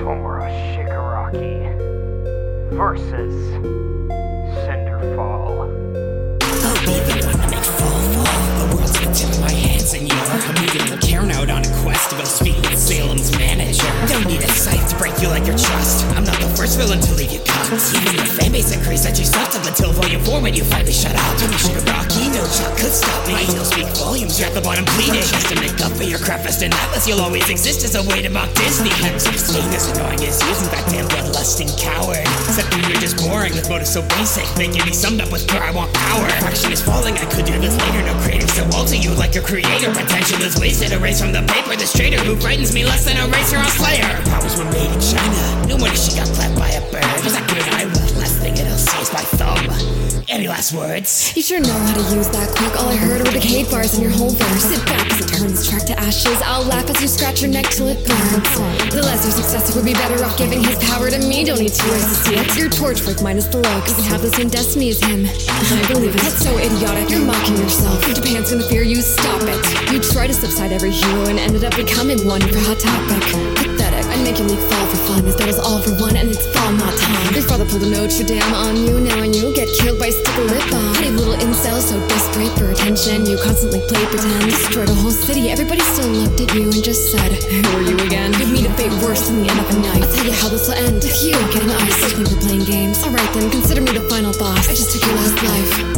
Tomura Shigaraki versus Cinderfall. I'll be the one to make fall. The world's in the tip of my hands and you're immediately carrying out on a quest to go speak with Salem's manager. Don't need a scythe to break you like your trust. I'm not the first villain to leave you cut. Even your fanbase increased that you sucked up until Volume 4 when you finally shut up. Tomura Shigaraki, no shot could stop me. My deals speak volumes, you're at the bottom bleeding. Just to make up for your crap fest in Atlas, you'll always exist as a way to mock Disney. I'm 16, as annoying as using that damn bloodlusting coward. Except when you're just boring with motives so basic, they can be summed up with pure I want power. Fraction is falling, I could do this later. No creative so all to you like your creator. Potential is wasted, erased from the paper. This traitor who frightens me less than a racer or slayer. Powers were made in China. No wonder she got clapped by a bird. Was that good? I will. Last thing it'll see is my thumb. Any last words? You sure know how to use that quick. All I heard were decayed bars in your whole verse. Sit back as it turns track to ashes. I'll laugh as you scratch your neck till it burns. The lesser successor would be better off giving his power to me. Don't need two eyes to see it. Your torch work minus the looks. You can have the same destiny as him. I believe it. That's so idiotic. You're mocking yourself. If Japan's gonna fear you, stop it. You try to subside every hero and ended up becoming one for Hot Topic. Pathetic. I'm making you fall for fun. This battle's all for one and it's fall, not time. Your father pulled a Notre Dame on you. Now you get killed by stick a lip balm. Petty little incel so desperate for attention. You constantly play pretend. Destroyed a whole city. Everybody still looked at you and just said, who are you again? Give me a fate worse than the end of a night. I'll tell you how this will end. With you getting ice. Just me for playing games. Alright then, consider me the final boss. I just took your last life.